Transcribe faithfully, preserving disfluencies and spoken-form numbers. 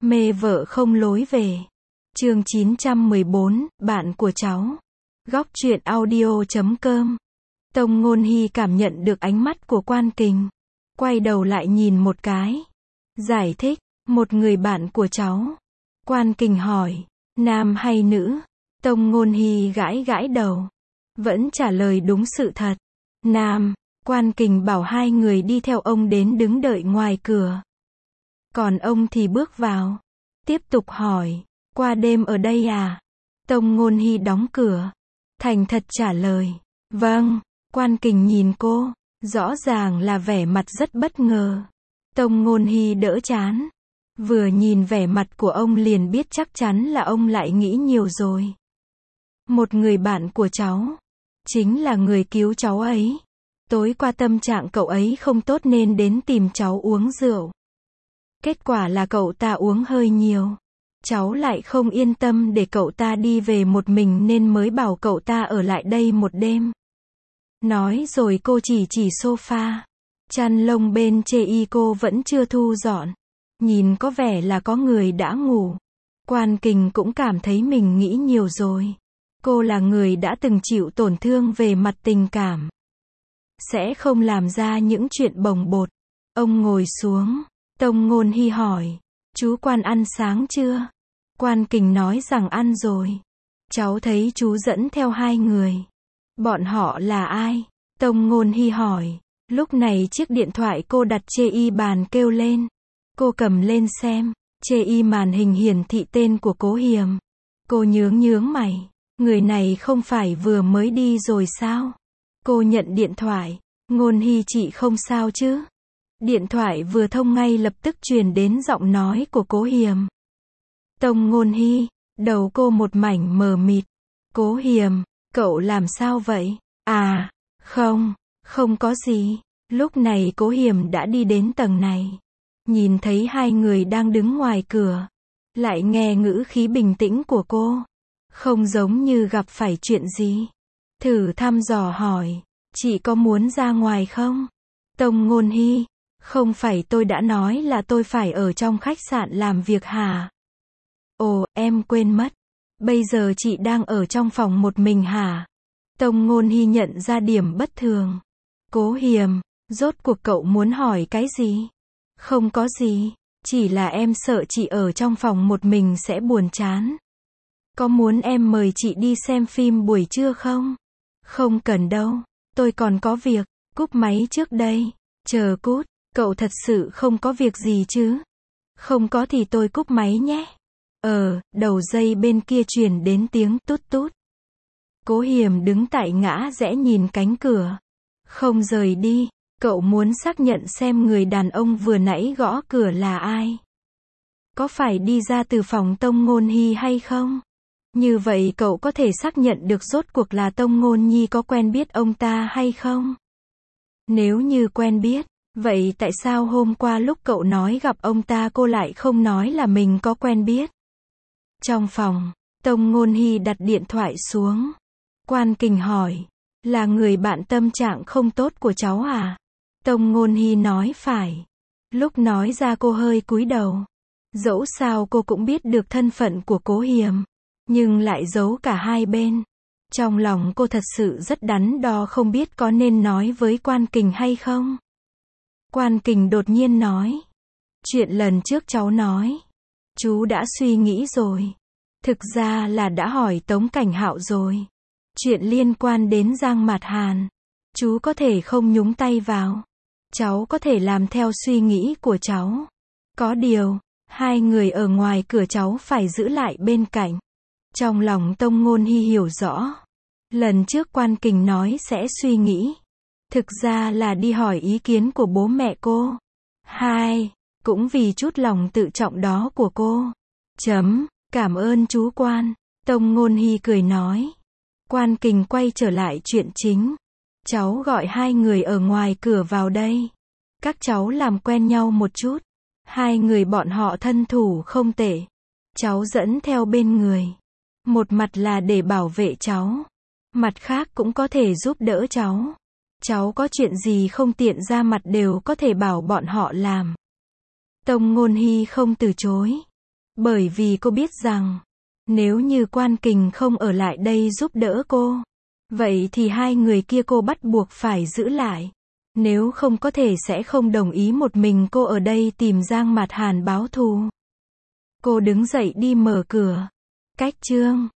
Mê vợ không lối về. Chương chín trăm mười bốn, bạn của cháu. Góc truyện audio chấm com. Tông Ngôn Hy cảm nhận được ánh mắt của Quan Kình. Quay đầu lại nhìn một cái. Giải thích, một người bạn của cháu. Quan Kình hỏi, nam hay nữ? Tông Ngôn Hy gãi gãi đầu. Vẫn trả lời đúng sự thật. Nam. Quan Kình bảo hai người đi theo ông đến đứng đợi ngoài cửa. Còn ông thì bước vào. Tiếp tục hỏi, qua đêm ở đây à? Tông Ngôn Hy đóng cửa. Thành thật trả lời, vâng. Quan Kình nhìn cô, rõ ràng là vẻ mặt rất bất ngờ. Tông Ngôn Hy đỡ chán. Vừa nhìn vẻ mặt của ông liền biết chắc chắn là ông lại nghĩ nhiều rồi. Một người bạn của cháu, chính là người cứu cháu ấy. Tối qua tâm trạng cậu ấy không tốt nên đến tìm cháu uống rượu. Kết quả là cậu ta uống hơi nhiều. Cháu lại không yên tâm để cậu ta đi về một mình nên mới bảo cậu ta ở lại đây một đêm. Nói rồi cô chỉ chỉ sofa. Chăn lông bên chê y cô vẫn chưa thu dọn. Nhìn có vẻ là có người đã ngủ. Quan Kình cũng cảm thấy mình nghĩ nhiều rồi. Cô là người đã từng chịu tổn thương về mặt tình cảm. Sẽ không làm ra những chuyện bồng bột. Ông ngồi xuống. Tông Ngôn Hy hỏi, chú Quan ăn sáng chưa? Quan Kình nói rằng ăn rồi. Cháu thấy chú dẫn theo hai người. Bọn họ là ai? Tông Ngôn Hy hỏi. Lúc này chiếc điện thoại cô đặt chê y bàn kêu lên. Cô cầm lên xem. Chê y màn hình hiển thị tên của Cố Hiềm. Cô nhướng nhướng mày. Người này không phải vừa mới đi rồi sao? Cô nhận điện thoại. Ngôn Hy chị không sao chứ? Điện thoại vừa thông ngay lập tức truyền đến giọng nói của Cố Hiềm. Tông Ngôn Hy, đầu cô một mảnh mờ mịt. Cố Hiềm, cậu làm sao vậy? À, không, không có gì. Lúc này Cố Hiềm đã đi đến tầng này. Nhìn thấy hai người đang đứng ngoài cửa. Lại nghe ngữ khí bình tĩnh của cô. Không giống như gặp phải chuyện gì. Thử thăm dò hỏi, chị có muốn ra ngoài không? Tông Ngôn Hy, không phải tôi đã nói là tôi phải ở trong khách sạn làm việc hả? Ồ, em quên mất. Bây giờ chị đang ở trong phòng một mình hả? Tông Ngôn Hy nhận ra điểm bất thường. Cố Hiềm, rốt cuộc cậu muốn hỏi cái gì? Không có gì, chỉ là em sợ chị ở trong phòng một mình sẽ buồn chán. Có muốn em mời chị đi xem phim buổi trưa không? Không cần đâu, tôi còn có việc. Cúp máy trước đây. Chờ cút, cậu thật sự không có việc gì chứ? Không có thì tôi cúp máy nhé. Ờ, đầu dây bên kia truyền đến tiếng tút tút. Cố Hiềm đứng tại ngã rẽ nhìn cánh cửa. Không rời đi, cậu muốn xác nhận xem người đàn ông vừa nãy gõ cửa là ai. Có phải đi ra từ phòng Tông Ngôn Hy hay không? Như vậy cậu có thể xác nhận được rốt cuộc là Tông Ngôn Nhi có quen biết ông ta hay không? Nếu như quen biết, vậy tại sao hôm qua lúc cậu nói gặp ông ta cô lại không nói là mình có quen biết? Trong phòng, Tông Ngôn Hy đặt điện thoại xuống. Quan Kình hỏi, là người bạn tâm trạng không tốt của cháu à? Tông Ngôn Hy nói phải. Lúc nói ra cô hơi cúi đầu. Dẫu sao cô cũng biết được thân phận của Cố Hiềm, nhưng lại giấu cả hai bên. Trong lòng cô thật sự rất đắn đo không biết có nên nói với Quan Kình hay không. Quan Kình đột nhiên nói, chuyện lần trước cháu nói, chú đã suy nghĩ rồi. Thực ra là đã hỏi Tống Cảnh Hạo rồi. Chuyện liên quan đến Giang Mạt Hàn, chú có thể không nhúng tay vào. Cháu có thể làm theo suy nghĩ của cháu. Có điều, hai người ở ngoài cửa cháu phải giữ lại bên cạnh. Trong lòng Tông Ngôn Hy hiểu rõ. Lần trước Quan Kình nói sẽ suy nghĩ. Thực ra là đi hỏi ý kiến của bố mẹ cô. Hai, cũng vì chút lòng tự trọng đó của cô. Chấm, cảm ơn chú Quan. Tông Ngôn Hy cười nói. Quan Kình quay trở lại chuyện chính. Cháu gọi hai người ở ngoài cửa vào đây. Các cháu làm quen nhau một chút. Hai người bọn họ thân thủ không tệ. Cháu dẫn theo bên người. Một mặt là để bảo vệ cháu. Mặt khác cũng có thể giúp đỡ cháu. Cháu có chuyện gì không tiện ra mặt đều có thể bảo bọn họ làm. Tông Ngôn Hy không từ chối. Bởi vì cô biết rằng, nếu như Quan Kình không ở lại đây giúp đỡ cô, vậy thì hai người kia cô bắt buộc phải giữ lại. Nếu không có thể sẽ không đồng ý một mình cô ở đây tìm Giang Mạt Hàn báo thù. Cô đứng dậy đi mở cửa. Cách chương